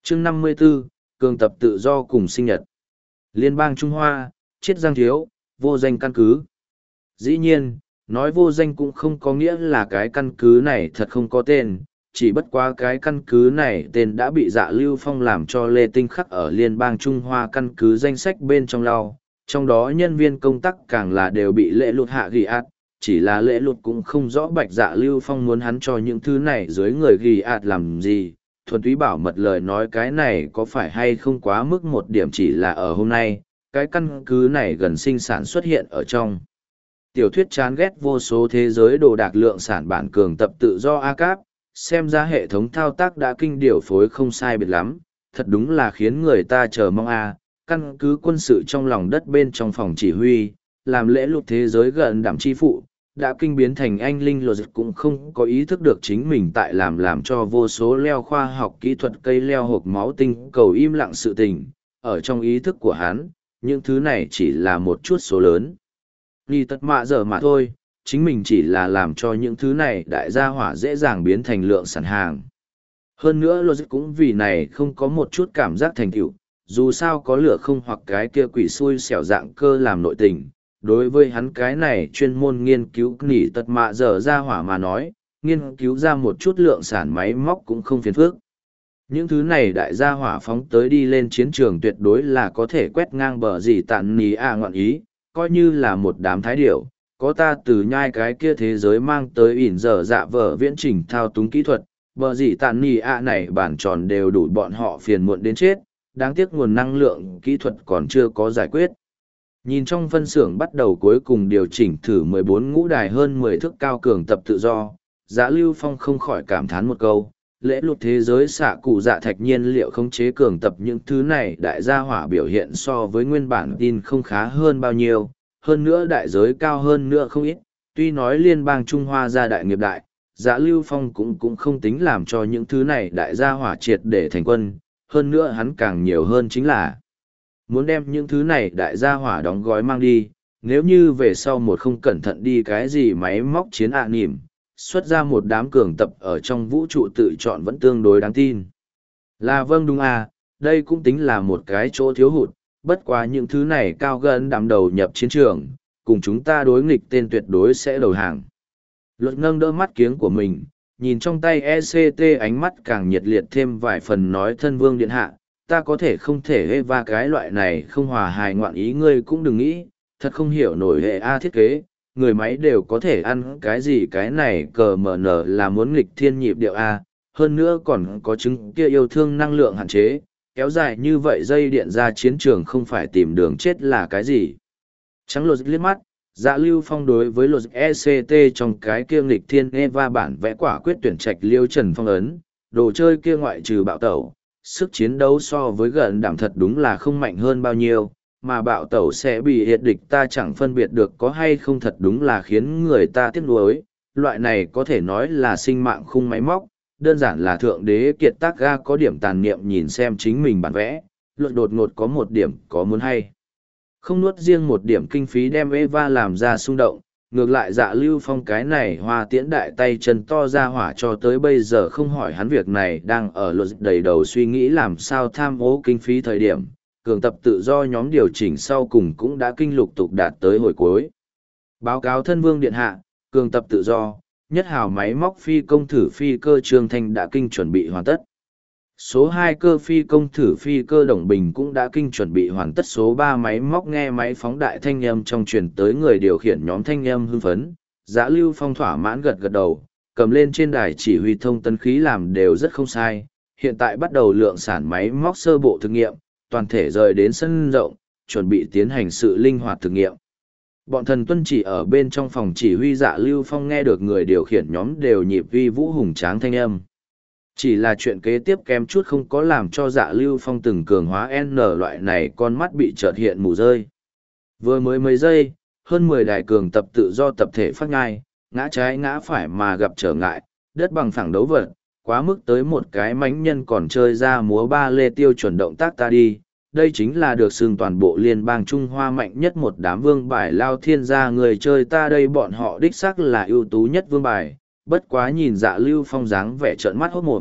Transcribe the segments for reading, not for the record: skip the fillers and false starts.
chương 54, cường tập tự do cùng sinh nhật. Liên bang Trung Hoa, Chiết Giang thiếu, vô danh căn cứ. Dĩ nhiên, nói vô danh cũng không có nghĩa là cái căn cứ này thật không có tên, chỉ bất quá cái căn cứ này tên đã bị Dạ Lưu Phong làm cho Lê Tinh khắc ở Liên bang Trung Hoa căn cứ danh sách bên trong lau, trong đó nhân viên công tác càng là đều bị lễ lụt hạ ghi ạt, chỉ là lễ lụt cũng không rõ bạch Dạ Lưu Phong muốn hắn cho những thứ này dưới người ghi ạt làm gì, thuần túy bảo mật lời nói cái này có phải hay không quá mức một điểm, chỉ là ở hôm nay, cái căn cứ này gần sinh sản xuất hiện ở trong tiểu thuyết chán ghét vô số thế giới đồ đạc lượng sản bản cường tập tự do ACAP, xem ra hệ thống thao tác đã kinh điều phối không sai biệt lắm, thật đúng là khiến người ta chờ mong căn cứ quân sự trong lòng đất bên trong phòng chỉ huy, làm lễ lục thế giới gần đảm chi phụ, đã kinh biến thành anh linh lột cũng không có ý thức được chính mình tại làm cho vô số leo khoa học kỹ thuật cây leo hộp máu tinh cầu im lặng sự tình, ở trong ý thức của hắn, những thứ này chỉ là một chút số lớn. Ni tất mạ giờ mà thôi, chính mình chỉ là làm cho những thứ này đại gia hỏa dễ dàng biến thành lượng sản hàng. Hơn nữa logic cũng vì này không có một chút cảm giác thành tựu, dù sao có lửa không hoặc cái kia quỷ xui xẻo dạng cơ làm nội tình. Đối với hắn cái này chuyên môn nghiên cứu nỉ tật mạ giờ ra hỏa mà nói, nghiên cứu ra một chút lượng sản máy móc cũng không phiền phức. Những thứ này đại gia hỏa phóng tới đi lên chiến trường tuyệt đối là có thể quét ngang bờ gì tạn nỉ ngoạn ý, coi như là một đám thái điểu, có ta từ nhai cái kia thế giới mang tới ỉn giờ dạ vở viễn trình thao túng kỹ thuật, bờ gì tạn nỉ này bản tròn đều đủ bọn họ phiền muộn đến chết, đáng tiếc nguồn năng lượng kỹ thuật còn chưa có giải quyết. Nhìn trong phân xưởng bắt đầu cuối cùng điều chỉnh thử 14 ngũ đài hơn 10 thước cao cường tập tự do, Dạ Lưu Phong không khỏi cảm thán một câu, lễ lụt thế giới xạ cụ dạ thạch nhiên liệu khống chế cường tập những thứ này đại gia hỏa biểu hiện so với nguyên bản tin không khá hơn bao nhiêu, hơn nữa đại giới cao hơn nữa không ít, tuy nói liên bang Trung Hoa gia đại nghiệp đại, Dạ Lưu Phong cũng không tính làm cho những thứ này đại gia hỏa triệt để thành quân, hơn nữa hắn càng nhiều hơn chính là muốn đem những thứ này đại gia hỏa đóng gói mang đi, nếu như về sau một không cẩn thận đi cái gì máy móc chiến nỉm, xuất ra một đám cường tập ở trong vũ trụ tự chọn vẫn tương đối đáng tin. Là vâng đúng đây cũng tính là một cái chỗ thiếu hụt, bất quá những thứ này cao gần đám đầu nhập chiến trường, cùng chúng ta đối nghịch tên tuyệt đối sẽ đầu hàng. Luật nâng đỡ mắt kiếng của mình, nhìn trong tay ECT ánh mắt càng nhiệt liệt thêm vài phần nói thân vương điện hạ, ta có thể không thể hê va cái loại này không hòa hài ngoạn ý ngươi cũng đừng nghĩ, thật không hiểu nổi hệ thiết kế, người máy đều có thể ăn cái gì cái này cờ mở nở là muốn nghịch thiên nhịp điệu hơn nữa còn có chứng kia yêu thương năng lượng hạn chế, kéo dài như vậy dây điện ra chiến trường không phải tìm đường chết là cái gì. Trắng lột liếc mắt, Dạ Lưu Phong đối với lột ECT trong cái kia nghịch thiên Eva bản vẽ quả quyết tuyển trạch Liêu Trần Phong ấn, đồ chơi kia ngoại trừ bạo tẩu, sức chiến đấu so với gần đảm thật đúng là không mạnh hơn bao nhiêu, mà bạo tẩu sẽ bị hiệt địch ta chẳng phân biệt được có hay không thật đúng là khiến người ta tiếc nuối. Loại này có thể nói là sinh mạng khung máy móc, đơn giản là thượng đế kiệt tác ga có điểm tàn niệm nhìn xem chính mình bản vẽ, luận đột ngột có một điểm có muốn hay. Không nuốt riêng một điểm kinh phí đem Eva làm ra xung động, ngược lại Dạ Lưu Phong cái này hoa tiễn đại tay chân to ra hỏa cho tới bây giờ không hỏi hắn việc này đang ở luật đầy đầu suy nghĩ làm sao tham ô kinh phí thời điểm, cường tập tự do nhóm điều chỉnh sau cùng cũng đã kinh lục tục đạt tới hồi cuối. Báo cáo thân vương điện hạ, cường tập tự do, nhất hào máy móc phi công thử phi cơ Trương Thanh đã kinh chuẩn bị hoàn tất. Số 2 cơ phi công thử phi cơ Đồng Bình cũng đã kinh chuẩn bị hoàn tất, số 3 máy móc nghe máy phóng đại thanh âm trong truyền tới người điều khiển nhóm thanh âm hưng phấn. Dạ Lưu Phong thỏa mãn gật gật đầu, cầm lên trên đài chỉ huy thông tấn khí làm đều rất không sai. Hiện tại bắt đầu lượng sản máy móc sơ bộ thực nghiệm, toàn thể rời đến sân rộng, chuẩn bị tiến hành sự linh hoạt thực nghiệm. Bọn thần tuân chỉ ở bên trong phòng chỉ huy. Dạ Lưu Phong nghe được người điều khiển nhóm đều nhịp vi vũ hùng tráng thanh âm. Chỉ là chuyện kế tiếp kém chút không có làm cho Dạ Lưu Phong từng cường hóa N loại này con mắt bị chợt hiện mù rơi. Vừa mới mấy giây, hơn 10 đài cường tập tự do tập thể phát ngai, ngã trái ngã phải mà gặp trở ngại, đất bằng phẳng đấu vật, quá mức tới một cái mánh nhân còn chơi ra múa ba lê tiêu chuẩn động tác ta đi. Đây chính là được xưng toàn bộ liên bang Trung Hoa mạnh nhất một đám vương bài lao thiên gia người chơi ta đây, bọn họ đích xác là ưu tú nhất vương bài. Bất quá nhìn Dạ Lưu Phong dáng vẻ trợn mắt hốt mồm,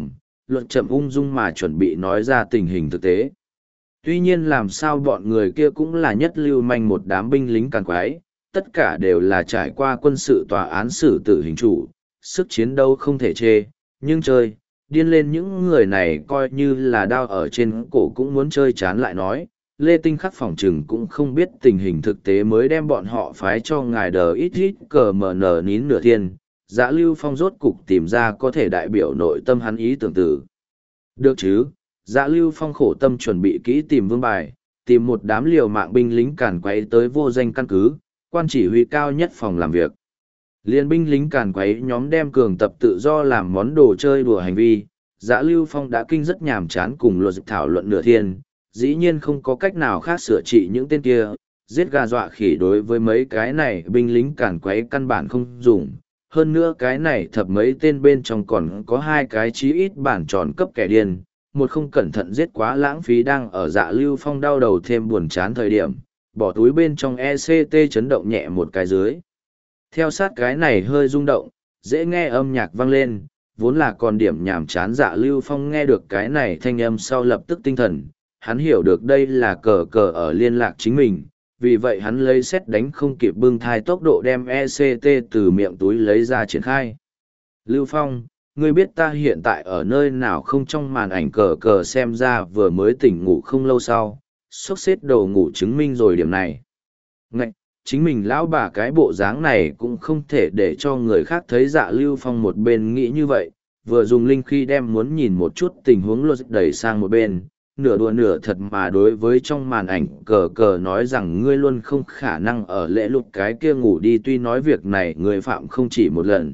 luật chậm ung dung mà chuẩn bị nói ra tình hình thực tế. Tuy nhiên làm sao bọn người kia cũng là nhất lưu manh một đám binh lính càn quái, tất cả đều là trải qua quân sự tòa án xử tử hình chủ, sức chiến đấu không thể chê, nhưng chơi, điên lên những người này coi như là đao ở trên cổ cũng muốn chơi chán lại nói. Lê Tinh Khắc phỏng chừng cũng không biết tình hình thực tế mới đem bọn họ phái cho ngài đờ ít ít cờ mờ nờ nín nửa thiên, Dạ Lưu Phong rốt cục tìm ra có thể đại biểu nội tâm hắn ý tưởng tử. Được chứ, Dạ Lưu Phong khổ tâm chuẩn bị kỹ tìm vương bài, tìm một đám liều mạng binh lính càn quấy tới vô danh căn cứ, quan chỉ huy cao nhất phòng làm việc. Liên binh lính càn quấy nhóm đem cường tập tự do làm món đồ chơi đùa hành vi, Dạ Lưu Phong đã kinh rất nhàm chán cùng luật thảo luận nửa thiên, dĩ nhiên không có cách nào khác sửa trị những tên kia, giết gà dọa khỉ đối với mấy cái này binh lính càn quấy căn bản không dùng. Hơn nữa cái này thập mấy tên bên trong còn có hai cái chí ít bản tròn cấp kẻ điên, một không cẩn thận giết quá lãng phí đang ở Dạ Lưu Phong đau đầu thêm buồn chán thời điểm, bỏ túi bên trong ECT chấn động nhẹ một cái dưới. Theo sát cái này hơi rung động, dễ nghe âm nhạc vang lên, vốn là còn điểm nhảm chán Dạ Lưu Phong nghe được cái này thanh âm sau lập tức tinh thần, hắn hiểu được đây là cờ cờ ở liên lạc chính mình, vì vậy hắn lấy xét đánh không kịp bưng thai tốc độ đem ECT từ miệng túi lấy ra triển khai. Lưu Phong, ngươi biết ta hiện tại ở nơi nào không? Trong màn ảnh cờ cờ xem ra vừa mới tỉnh ngủ không lâu sau, xốc xếp đầu ngủ chứng minh rồi điểm này. Ngạch, chính mình lão bà cái bộ dáng này cũng không thể để cho người khác thấy. Dạ Lưu Phong một bên nghĩ như vậy, vừa dùng linh khi đem muốn nhìn một chút tình huống luật đẩy sang một bên, nửa đùa nửa thật mà đối với trong màn ảnh cờ cờ nói rằng ngươi luôn không khả năng ở lễ lục cái kia ngủ đi, tuy nói việc này người phạm không chỉ một lần.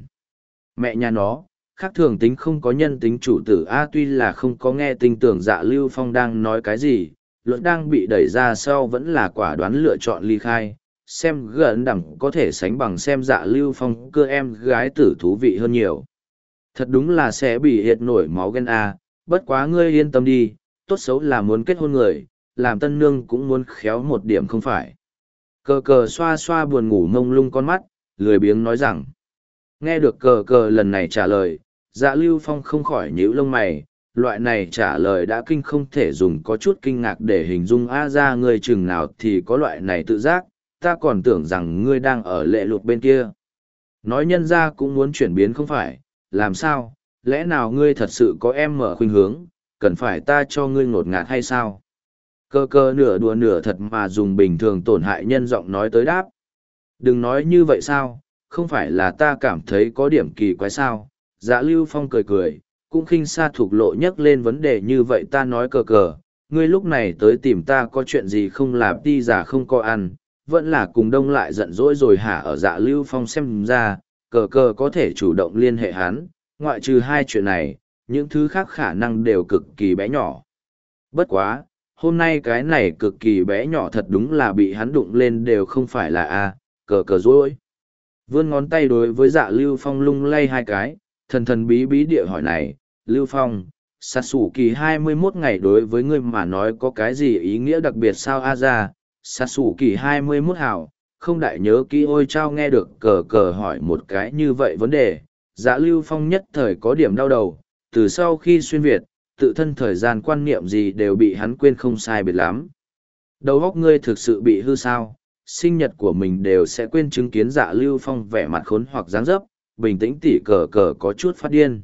Mẹ nhà nó, khác thường tính không có nhân tính chủ tử A. Tuy là không có nghe tin tưởng Dạ Lưu Phong đang nói cái gì, luật đang bị đẩy ra sau vẫn là quả đoán lựa chọn ly khai, xem gần đẳng có thể sánh bằng xem Dạ Lưu Phong cưa em gái tử thú vị hơn nhiều. Thật đúng là sẽ bị hiệt nổi máu ghen A, bất quá ngươi yên tâm đi, tốt xấu là muốn kết hôn người, làm tân nương cũng muốn khéo một điểm không phải. Cờ cờ xoa xoa buồn ngủ mông lung con mắt, lười biếng nói rằng. Nghe được cờ cờ lần này trả lời, Dạ Lưu Phong không khỏi nhíu lông mày, loại này trả lời đã kinh không thể dùng có chút kinh ngạc để hình dung. A ra ngươi chừng nào thì có loại này tự giác, ta còn tưởng rằng ngươi đang ở lệ lụt bên kia. Nói nhân ra cũng muốn chuyển biến không phải, làm sao, lẽ nào ngươi thật sự có em mở khuynh hướng, cần phải ta cho ngươi ngột ngạt hay sao? Cơ cơ nửa đùa nửa thật mà dùng bình thường tổn hại nhân giọng nói tới đáp. Đừng nói như vậy sao, không phải là ta cảm thấy có điểm kỳ quái sao? Dạ Lưu Phong cười cười, cũng khinh xa thuộc lộ nhắc lên vấn đề như vậy. Ta nói cờ cờ, ngươi lúc này tới tìm ta có chuyện gì không? Làm đi giả không có ăn, vẫn là cùng đông lại giận dỗi rồi hả? Ở Dạ Lưu Phong xem ra, cờ cờ có thể chủ động liên hệ hắn, ngoại trừ hai chuyện này, những thứ khác khả năng đều cực kỳ bé nhỏ. Bất quá, hôm nay cái này cực kỳ bé nhỏ thật đúng là bị hắn đụng lên đều không phải là a cờ cờ dối. Vươn ngón tay đối với Dạ Lưu Phong lung lay hai cái, thần thần bí bí địa hỏi này, Lưu Phong, Sasuke 21 ngày đối với ngươi mà nói có cái gì ý nghĩa đặc biệt sao? A ra, Sasuke 21 hảo, không đại nhớ kỹ. Ôi chao, nghe được cờ cờ hỏi một cái như vậy vấn đề, Dạ Lưu Phong nhất thời có điểm đau đầu, từ sau khi xuyên Việt, tự thân thời gian quan niệm gì đều bị hắn quên không sai biệt lắm. Đầu óc ngươi thực sự bị hư sao? Sinh nhật của mình đều sẽ quên? Chứng kiến Dạ Lưu Phong vẻ mặt khốn hoặc dáng dấp, bình tĩnh tỉ cờ cờ có chút phát điên.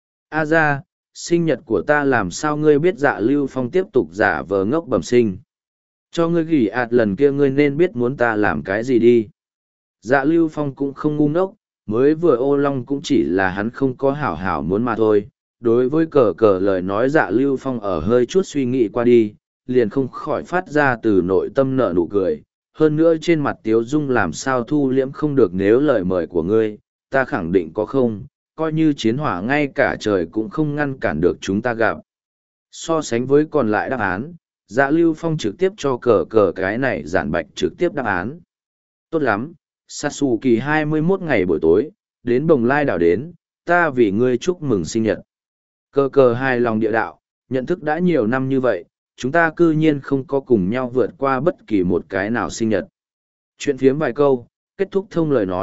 A ra, sinh nhật của ta làm sao ngươi biết? Dạ Lưu Phong tiếp tục giả vờ ngốc bẩm sinh. Cho ngươi gỉ ạt lần kia ngươi nên biết muốn ta làm cái gì đi. Dạ Lưu Phong cũng không ngu ngốc, mới vừa ô long cũng chỉ là hắn không có hảo hảo muốn mà thôi. Đối với cờ cờ lời nói, Dạ Lưu Phong ở hơi chút suy nghĩ qua đi, liền không khỏi phát ra từ nội tâm nở nụ cười. Hơn nữa trên mặt tiếu dung làm sao thu liễm không được. Nếu lời mời của ngươi, ta khẳng định có không, coi như chiến hỏa ngay cả trời cũng không ngăn cản được chúng ta gặp. So sánh với còn lại đáp án, Dạ Lưu Phong trực tiếp cho cờ cờ cái này giản bạch trực tiếp đáp án. Tốt lắm, Sasuke 21 ngày buổi tối, đến Bồng Lai đảo đến, ta vì ngươi chúc mừng sinh nhật. Cờ cờ hài lòng địa đạo, nhận thức đã nhiều năm như vậy, chúng ta cư nhiên không có cùng nhau vượt qua bất kỳ một cái nào sinh nhật. Chuyện phiếm vài câu, kết thúc thông lời nói,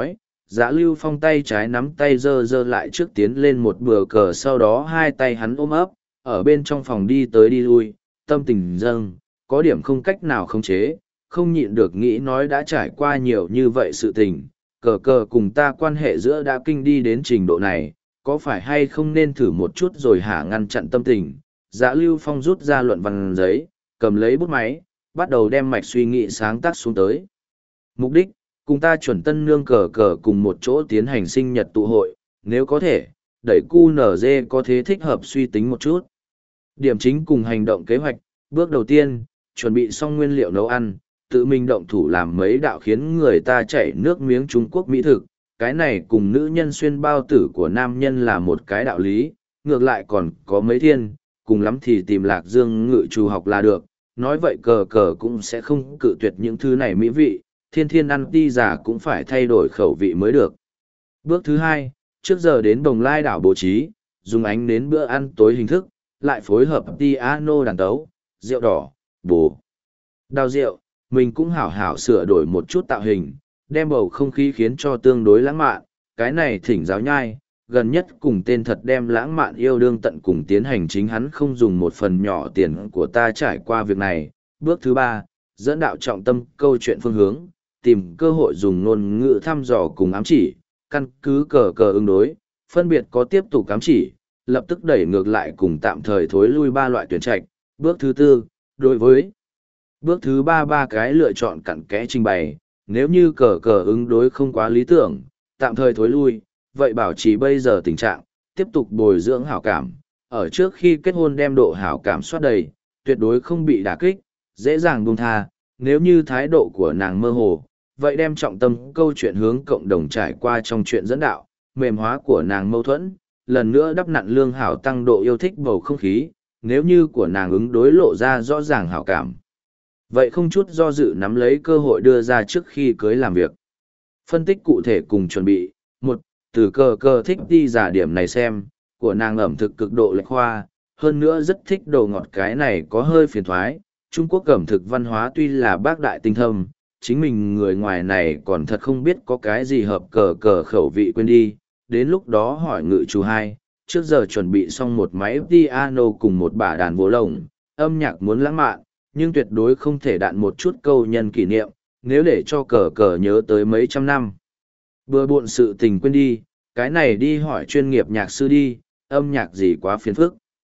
Dạ Lưu Phong tay trái nắm tay giơ giơ lại trước tiến lên một bừa cờ, sau đó hai tay hắn ôm ấp, ở bên trong phòng đi tới đi lui, tâm tình dâng, có điểm không cách nào khống chế, không nhịn được nghĩ nói đã trải qua nhiều như vậy sự tình, cờ cờ cùng ta quan hệ giữa đã kinh đi đến trình độ này, có phải hay không nên thử một chút rồi hả? Ngăn chặn tâm tình, Dạ Lưu Phong rút ra luận văn giấy, cầm lấy bút máy, bắt đầu đem mạch suy nghĩ sáng tác xuống tới. Mục đích, cùng ta chuẩn tân nương cờ cờ cùng một chỗ tiến hành sinh nhật tụ hội, nếu có thể, đẩy QNZ có thế thích hợp suy tính một chút. Điểm chính cùng hành động kế hoạch, bước đầu tiên, chuẩn bị xong nguyên liệu nấu ăn, tự mình động thủ làm mấy đạo khiến người ta chảy nước miếng Trung Quốc mỹ thực, cái này cùng nữ nhân xuyên bao tử của nam nhân là một cái đạo lý, ngược lại còn có mấy thiên, cùng lắm thì tìm Lạc Dương ngự trù học là được, nói vậy cờ cờ cũng sẽ không cự tuyệt những thứ này mỹ vị, thiên thiên ăn ti giả cũng phải thay đổi khẩu vị mới được. Bước thứ hai, trước giờ đến Đồng Lai đảo bố trí, dùng ánh nến bữa ăn tối hình thức, lại phối hợp piano đàn tấu, rượu đỏ, bồ, đào rượu, mình cũng hảo hảo sửa đổi một chút tạo hình, đem bầu không khí khiến cho tương đối lãng mạn, cái này thỉnh giáo nhai, gần nhất cùng tên thật đem lãng mạn yêu đương tận cùng tiến hành, chính hắn không dùng một phần nhỏ tiền của ta trải qua việc này. Bước thứ ba, dẫn đạo trọng tâm câu chuyện phương hướng, tìm cơ hội dùng ngôn ngữ thăm dò cùng ám chỉ, căn cứ cờ cờ ứng đối, phân biệt có tiếp tục ám chỉ, lập tức đẩy ngược lại cùng tạm thời thối lui ba loại tuyển trạch. Bước thứ tư, đối với bước thứ ba cái lựa chọn cặn kẽ trình bày, nếu như cờ cờ ứng đối không quá lý tưởng, tạm thời thối lui, vậy bảo trì bây giờ tình trạng, tiếp tục bồi dưỡng hảo cảm, ở trước khi kết hôn đem độ hảo cảm soát đầy, tuyệt đối không bị đả kích, dễ dàng buông tha, nếu như thái độ của nàng mơ hồ, vậy đem trọng tâm câu chuyện hướng cộng đồng trải qua trong chuyện dẫn đạo, mềm hóa của nàng mâu thuẫn, lần nữa đắp nặn lương hảo tăng độ yêu thích bầu không khí, nếu như của nàng ứng đối lộ ra rõ ràng hảo cảm. Vậy không chút do dự nắm lấy cơ hội đưa ra trước khi cưới làm việc. Phân tích cụ thể cùng chuẩn bị. Một, từ cờ cờ thích đi giả điểm này xem, của nàng ẩm thực cực độ lệch khoa, hơn nữa rất thích đồ ngọt, cái này có hơi phiền thoái. Trung Quốc ẩm thực văn hóa tuy là bác đại tinh thâm, chính mình người ngoài này còn thật không biết có cái gì hợp cờ cờ khẩu vị, quên đi. Đến lúc đó hỏi ngự chú hai, trước giờ chuẩn bị xong một máy piano cùng một bả đàn vô lồng, âm nhạc muốn lãng mạn, nhưng tuyệt đối không thể đạn một chút câu nhân kỷ niệm, nếu để cho cờ cờ nhớ tới mấy trăm năm. Bừa bộn sự tình quên đi, cái này đi hỏi chuyên nghiệp nhạc sư đi, âm nhạc gì quá phiền phức.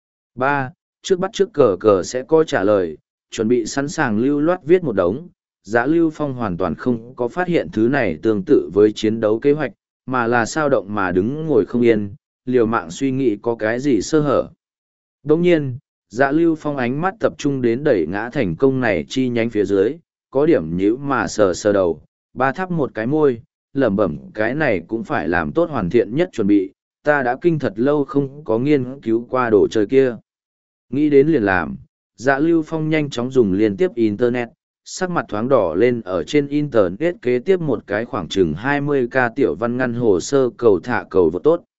3. Trước bắt trước cờ cờ sẽ có trả lời, chuẩn bị sẵn sàng lưu loát viết một đống. Giá Lưu Phong hoàn toàn không có phát hiện thứ này tương tự với chiến đấu kế hoạch, mà là sao động mà đứng ngồi không yên, liều mạng suy nghĩ có cái gì sơ hở. Đồng nhiên, Dạ Lưu Phong ánh mắt tập trung đến đẩy ngã thành công này chi nhánh phía dưới, có điểm nhíu mà sờ sờ đầu, ba thắp một cái môi, lẩm bẩm cái này cũng phải làm tốt hoàn thiện nhất chuẩn bị, ta đã kinh thật lâu không có nghiên cứu qua đồ chơi kia. Nghĩ đến liền làm, Dạ Lưu Phong nhanh chóng dùng liên tiếp Internet, sắc mặt thoáng đỏ lên, ở trên Internet kế tiếp một cái khoảng chừng 20k tiểu văn ngăn hồ sơ cầu thả cầu vô tốt.